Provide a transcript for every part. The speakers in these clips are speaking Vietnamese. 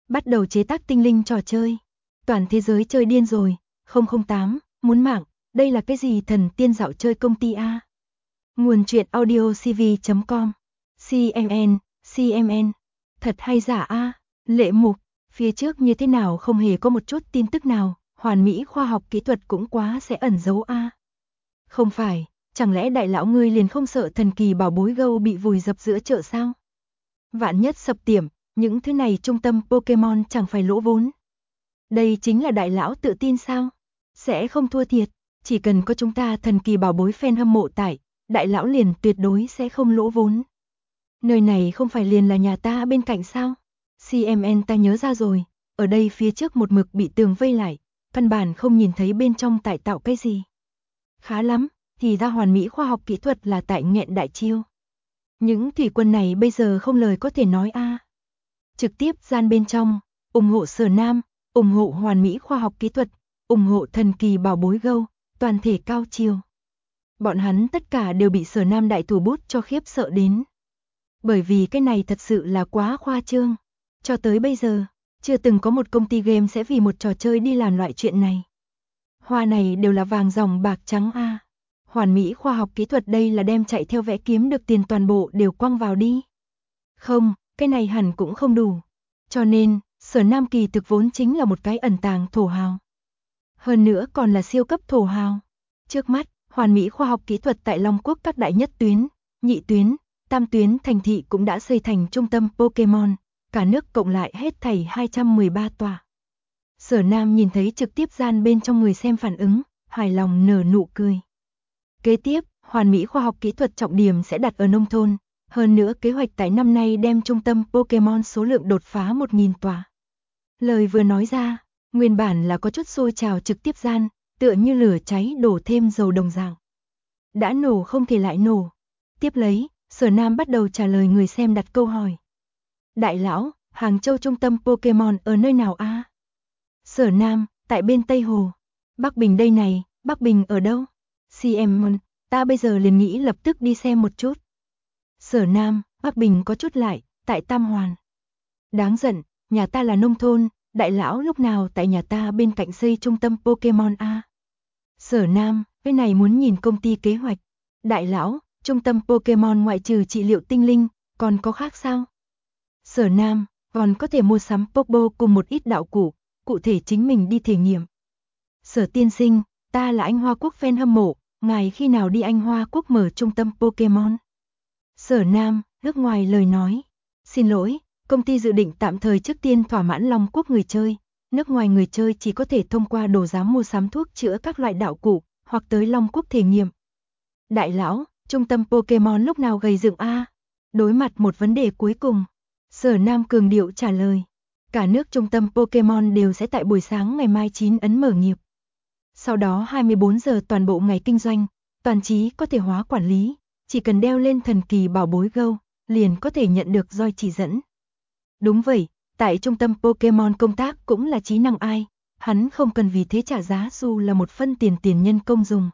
Bắt đầu chế tác tinh linh trò chơi. Toàn thế giới chơi điên rồi, 008, muốn mạng, đây là cái gì thần tiên dạo chơi công ty A. Nguồn truyện audio cv.com. CMN, thật hay giả A. Lệ mục, phía trước như thế nào không hề có một chút tin tức nào, hoàn mỹ khoa học kỹ thuật cũng quá sẽ ẩn giấu A. Không phải, chẳng lẽ đại lão ngươi liền không sợ thần kỳ bảo bối gâu bị vùi dập giữa chợ sao? Vạn nhất sập tiệm, những thứ này trung tâm Pokemon chẳng phải lỗ vốn. Đây chính là đại lão tự tin sao? Sẽ không thua thiệt, chỉ cần có chúng ta thần kỳ bảo bối fan hâm mộ tại, đại lão liền tuyệt đối sẽ không lỗ vốn. Nơi này không phải liền là nhà ta bên cạnh sao? CMN ta nhớ ra rồi, ở đây phía trước một mực bị tường vây lại, căn bản không nhìn thấy bên trong tại tạo cái gì. Khá lắm, thì ra hoàn mỹ khoa học kỹ thuật là tại nghẹn đại chiêu. Những thủy quân này bây giờ không lời có thể nói a. Trực tiếp gian bên trong, ủng hộ Sở Nam, ủng hộ hoàn mỹ khoa học kỹ thuật, ủng hộ thần kỳ bảo bối gâu, toàn thể cao chiêu. Bọn hắn tất cả đều bị Sở Nam đại thủ bút cho khiếp sợ đến. Bởi vì cái này thật sự là quá khoa trương. Cho tới bây giờ, chưa từng có một công ty game sẽ vì một trò chơi đi làm loại chuyện này. Hoa này đều là vàng ròng bạc trắng a. Hoàn mỹ khoa học kỹ thuật đây là đem chạy theo vẽ kiếm được tiền toàn bộ đều quăng vào đi. Không, cái này hẳn cũng không đủ. Cho nên, Sở Nam kỳ thực vốn chính là một cái ẩn tàng thổ hào. Hơn nữa còn là siêu cấp thổ hào. Trước mắt, hoàn mỹ khoa học kỹ thuật tại Long Quốc các đại nhất tuyến, nhị tuyến, tam tuyến thành thị cũng đã xây thành trung tâm Pokemon, cả nước cộng lại hết thảy 213 tòa. Sở Nam nhìn thấy trực tiếp gian bên trong người xem phản ứng, hài lòng nở nụ cười. Kế tiếp, hoàn mỹ khoa học kỹ thuật trọng điểm sẽ đặt ở nông thôn, hơn nữa kế hoạch tại năm nay đem trung tâm Pokemon số lượng đột phá 1000 tòa. Lời vừa nói ra, nguyên bản là có chút sôi trào trực tiếp gian, tựa như lửa cháy đổ thêm dầu đồng dạng. Đã nổ không thể lại nổ. Tiếp lấy, Sở Nam bắt đầu trả lời người xem đặt câu hỏi. Đại lão, Hàng Châu trung tâm Pokemon ở nơi nào a? Sở Nam, tại bên Tây Hồ. Bắc Bình đây này, Bắc Bình ở đâu? CM, ta bây giờ liền nghĩ lập tức đi xem một chút. Sở Nam, Bắc Bình có chút lại, tại Tam Hoàn. Đáng giận, nhà ta là nông thôn, đại lão lúc nào tại nhà ta bên cạnh xây trung tâm Pokemon a? Sở Nam, cái này muốn nhìn công ty kế hoạch. Đại lão, trung tâm Pokemon ngoại trừ trị liệu tinh linh, còn có khác sao? Sở Nam, còn có thể mua sắm Popo cùng một ít đạo cụ thể chính mình đi thể nghiệm. Sở tiên sinh, ta là Anh Hoa Quốc fan hâm mộ, ngài khi nào đi Anh Hoa Quốc mở trung tâm Pokemon? Sở Nam, nước ngoài lời nói. Xin lỗi, công ty dự định tạm thời trước tiên thỏa mãn Long Quốc người chơi. Nước ngoài người chơi chỉ có thể thông qua đồ giám mua sắm thuốc chữa các loại đạo cụ, hoặc tới Long Quốc thể nghiệm. Đại lão, trung tâm Pokemon lúc nào gầy dựng a? Đối mặt một vấn đề cuối cùng, Sở Nam cường điệu trả lời. Cả nước trung tâm Pokemon đều sẽ tại buổi sáng ngày mai 9 ấn mở nghiệp. Sau đó 24 giờ toàn bộ ngày kinh doanh, toàn trí có thể hóa quản lý, chỉ cần đeo lên thần kỳ bảo bối gâu, liền có thể nhận được roi chỉ dẫn. Đúng vậy, tại trung tâm Pokemon công tác cũng là trí năng ai, hắn không cần vì thế trả giá dù là một phân tiền nhân công dùng.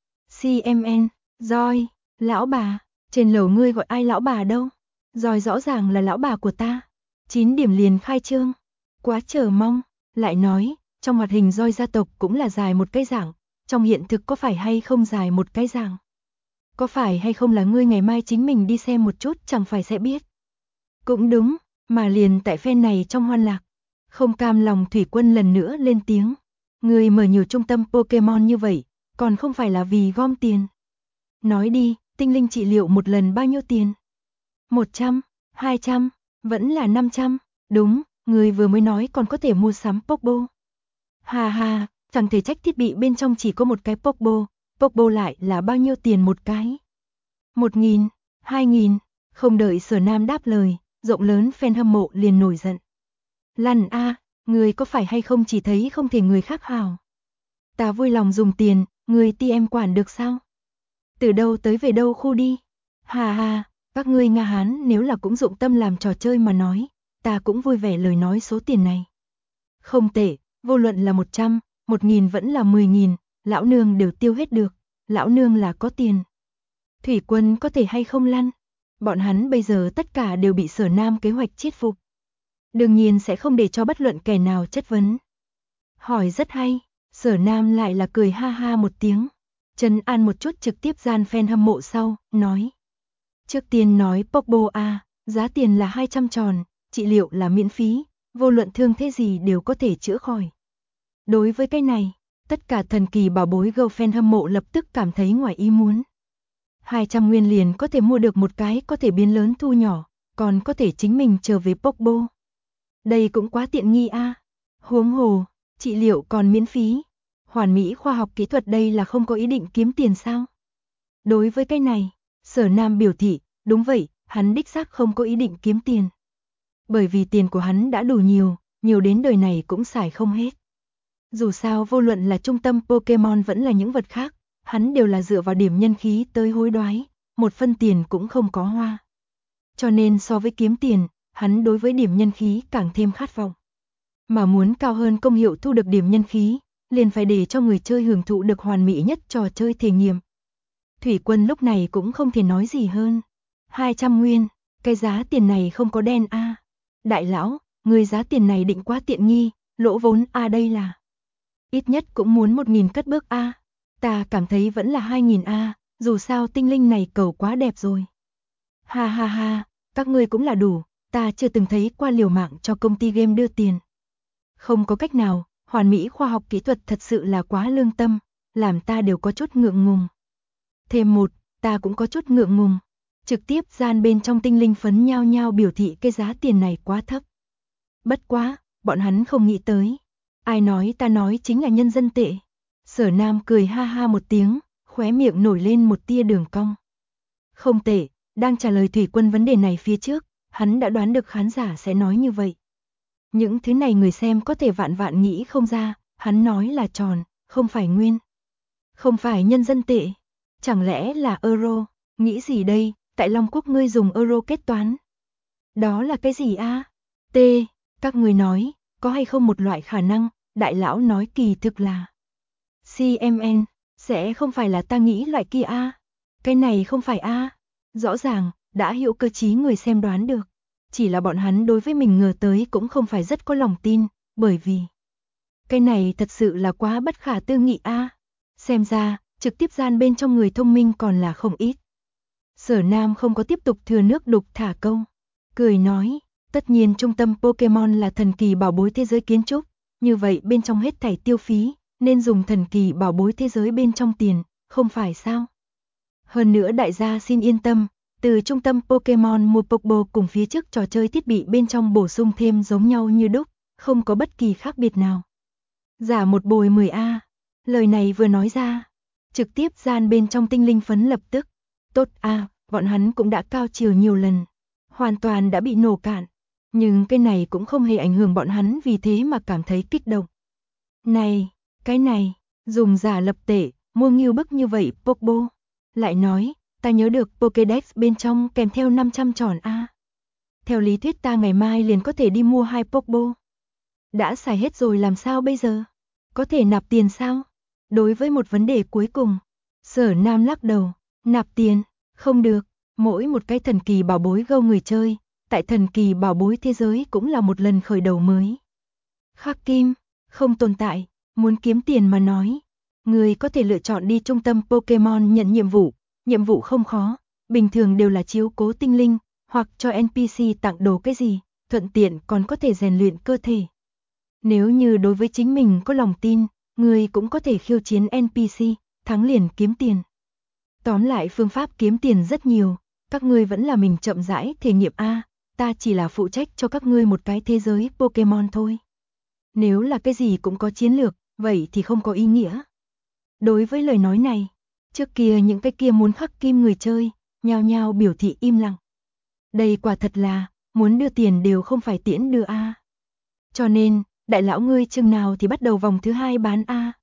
CMN, roi, lão bà, trên lầu ngươi gọi ai lão bà đâu? Roi rõ ràng là lão bà của ta. 9 điểm liền khai trương. Quá chờ mong, lại nói, trong hoạt hình roi gia tộc cũng là dài một cái dạng, trong hiện thực có phải hay không dài một cái dạng? Có phải hay không là ngươi ngày mai chính mình đi xem một chút chẳng phải sẽ biết. Cũng đúng, mà liền tại phen này trong hoan lạc, không cam lòng thủy quân lần nữa lên tiếng. Ngươi mở nhiều trung tâm Pokemon như vậy, còn không phải là vì gom tiền. Nói đi, tinh linh trị liệu một lần bao nhiêu tiền? 100, 200, vẫn là 500, đúng, người vừa mới nói còn có thể mua sắm Popo. Hà hà, chẳng thể trách thiết bị bên trong chỉ có một cái Popo lại là bao nhiêu tiền một cái? 1.000, 2.000, không đợi Sở Nam đáp lời, rộng lớn fan hâm mộ liền nổi giận. Lăn a, người có phải hay không chỉ thấy không thể người khác hào? Ta vui lòng dùng tiền, người ti em quản được sao? Từ đâu tới về đâu khu đi? Hà hà, các ngươi Nga Hán nếu là cũng dụng tâm làm trò chơi mà nói, ta cũng vui vẻ lời nói số tiền này. Không tệ, vô luận là 100, 1.000 vẫn là 10.000, lão nương đều tiêu hết được, lão nương là có tiền. Thủy quân có thể hay không lăn? Bọn hắn bây giờ tất cả đều bị Sở Nam kế hoạch chết phục. Đương nhiên sẽ không để cho bất luận kẻ nào chất vấn. Hỏi rất hay, Sở Nam lại là cười ha ha một tiếng, trấn an một chút trực tiếp gian fan hâm mộ sau, nói. Trước tiên nói Pogba giá tiền là 200 tròn, trị liệu là miễn phí, vô luận thương thế gì đều có thể chữa khỏi. Đối với cái này, tất cả thần kỳ bảo bối Go fan hâm mộ lập tức cảm thấy ngoài ý muốn. 200 nguyên liền có thể mua được một cái có thể biến lớn thu nhỏ, còn có thể chính mình trở về Pogba. Đây cũng quá tiện nghi Huống hồ, trị liệu còn miễn phí. Hoàn mỹ khoa học kỹ thuật đây là không có ý định kiếm tiền sao? Đối với cái này, Sở Nam biểu thị, đúng vậy, hắn đích xác không có ý định kiếm tiền. Bởi vì tiền của hắn đã đủ nhiều, nhiều đến đời này cũng xài không hết. Dù sao vô luận là trung tâm Pokemon vẫn là những vật khác, hắn đều là dựa vào điểm nhân khí tới hối đoái, một phân tiền cũng không có hoa. Cho nên so với kiếm tiền, hắn đối với điểm nhân khí càng thêm khát vọng. Mà muốn cao hơn công hiệu thu được điểm nhân khí, liền phải để cho người chơi hưởng thụ được hoàn mỹ nhất trò chơi thể nghiệm. Thủy Quân lúc này cũng không thể nói gì hơn. 200 nguyên, cái giá tiền này không có đen Đại lão, người giá tiền này định quá tiện nghi, lỗ vốn đây là. Ít nhất cũng muốn 1.000 cất bước Ta cảm thấy vẫn là 2.000 dù sao tinh linh này cầu quá đẹp rồi. Ha ha ha, các ngươi cũng là đủ, ta chưa từng thấy qua liều mạng cho công ty game đưa tiền. Không có cách nào, hoàn mỹ khoa học kỹ thuật thật sự là quá lương tâm, làm ta đều có chút ngượng ngùng. Thêm một, ta cũng có chút ngượng ngùng. Trực tiếp gian bên trong tinh linh phấn nhao nhao biểu thị cái giá tiền này quá thấp. Bất quá, bọn hắn không nghĩ tới. Ai nói ta nói chính là nhân dân tệ. Sở Nam cười ha ha một tiếng, khóe miệng nổi lên một tia đường cong. Không tệ, đang trả lời Thủy Quân vấn đề này phía trước, hắn đã đoán được khán giả sẽ nói như vậy. Những thứ này người xem có thể vạn vạn nghĩ không ra, hắn nói là tròn, không phải nguyên. Không phải nhân dân tệ, chẳng lẽ là euro, nghĩ gì đây, tại Long Quốc ngươi dùng euro kết toán. Đó là cái gì T, các người nói, có hay không một loại khả năng, đại lão nói kỳ thực là CMN, sẽ không phải là ta nghĩ loại kia cái này không phải rõ ràng, đã hiểu cơ trí người xem đoán được. Chỉ là bọn hắn đối với mình ngờ tới cũng không phải rất có lòng tin, bởi vì cái này thật sự là quá bất khả tư nghị Xem ra, trực tiếp gian bên trong người thông minh còn là không ít. Sở Nam không có tiếp tục thừa nước đục thả câu, cười nói, tất nhiên trung tâm Pokemon là thần kỳ bảo bối thế giới kiến trúc, như vậy bên trong hết thảy tiêu phí, nên dùng thần kỳ bảo bối thế giới bên trong tiền, không phải sao? Hơn nữa đại gia xin yên tâm, từ trung tâm Pokemon mua Pokebo cùng phía trước trò chơi thiết bị bên trong bổ sung thêm giống nhau như đúc, không có bất kỳ khác biệt nào. Giả một bồi 10 lời này vừa nói ra, trực tiếp gian bên trong tinh linh phấn lập tức, tốt bọn hắn cũng đã cao chiều nhiều lần, hoàn toàn đã bị nổ cạn, nhưng cái này cũng không hề ảnh hưởng bọn hắn vì thế mà cảm thấy kích động. Này, cái này, dùng giả lập tệ, mua nghiêu bức như vậy Pokebo, lại nói, ta nhớ được Pokédex bên trong kèm theo 500 tròn Theo lý thuyết ta ngày mai liền có thể đi mua 2 Pokebo. Đã xài hết rồi làm sao bây giờ? Có thể nạp tiền sao? Đối với một vấn đề cuối cùng, Sở Nam lắc đầu, nạp tiền, không được, mỗi một cái thần kỳ bảo bối gâu người chơi, tại thần kỳ bảo bối thế giới cũng là một lần khởi đầu mới. Khắc kim, không tồn tại, muốn kiếm tiền mà nói, người có thể lựa chọn đi trung tâm Pokemon nhận nhiệm vụ không khó, bình thường đều là chiếu cố tinh linh, hoặc cho NPC tặng đồ cái gì, thuận tiện còn có thể rèn luyện cơ thể. Nếu như đối với chính mình có lòng tin, người cũng có thể khiêu chiến NPC, thắng liền kiếm tiền. Tóm lại phương pháp kiếm tiền rất nhiều, các ngươi vẫn là mình chậm rãi thể nghiệm ta chỉ là phụ trách cho các ngươi một cái thế giới Pokemon thôi. Nếu là cái gì cũng có chiến lược, vậy thì không có ý nghĩa. Đối với lời nói này, trước kia những cái kia muốn khắc kim người chơi, nhao nhao biểu thị im lặng. Đây quả thật là, muốn đưa tiền đều không phải tiễn đưa Cho nên, đại lão ngươi chừng nào thì bắt đầu vòng thứ 2 bán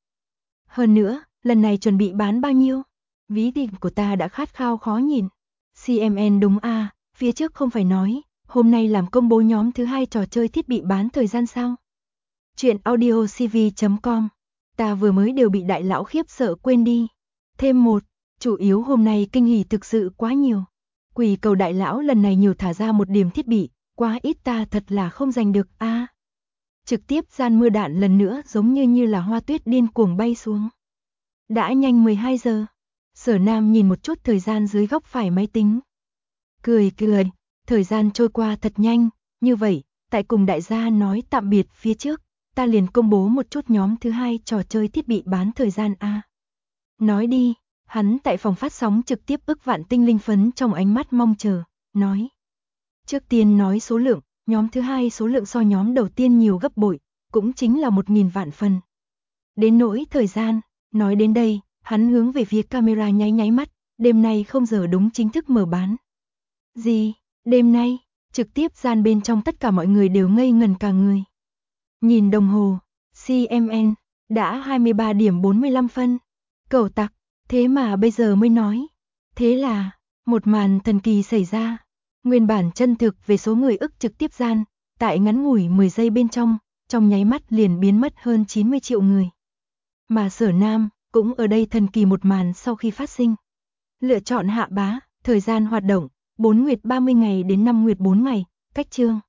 Hơn nữa, lần này chuẩn bị bán bao nhiêu? Ví tiền của ta đã khát khao khó nhìn. CMN đúng phía trước không phải nói, hôm nay làm công bố nhóm thứ 2 trò chơi thiết bị bán thời gian sao? Chuyện audiocv.com, ta vừa mới đều bị đại lão khiếp sợ quên đi. Thêm một, chủ yếu hôm nay kinh hỉ thực sự quá nhiều. Quỷ cầu đại lão lần này nhiều thả ra một điểm thiết bị, quá ít ta thật là không giành được a. Trực tiếp gian mưa đạn lần nữa giống như là hoa tuyết điên cuồng bay xuống. Đã nhanh 12 giờ. Sở Nam nhìn một chút thời gian dưới góc phải máy tính. Cười, thời gian trôi qua thật nhanh, như vậy, tại cùng đại gia nói tạm biệt phía trước, ta liền công bố một chút nhóm thứ 2 trò chơi thiết bị bán thời gian a. Nói đi, hắn tại phòng phát sóng trực tiếp ức vạn tinh linh phấn trong ánh mắt mong chờ, nói. Trước tiên nói số lượng, nhóm thứ 2 số lượng so nhóm đầu tiên nhiều gấp bội, cũng chính là 1000 vạn phần. Đến nỗi thời gian, nói đến đây, hắn hướng về phía camera nháy mắt, đêm nay 0 giờ đúng chính thức mở bán. Gì, đêm nay, trực tiếp gian bên trong tất cả mọi người đều ngây ngần cả người. Nhìn đồng hồ, CMN, đã 23 điểm 45 phân. Cẩu tặc, thế mà bây giờ mới nói. Thế là, một màn thần kỳ xảy ra. Nguyên bản chân thực về số người ức trực tiếp gian, tại ngắn ngủi 10 giây bên trong nháy mắt liền biến mất hơn 90 triệu người. Mà Sở Nam, cũng ở đây thần kỳ một màn sau khi phát sinh. Lựa chọn hạ bá, thời gian hoạt động, 4 nguyệt 30 ngày đến 5 nguyệt 4 ngày, cách chương.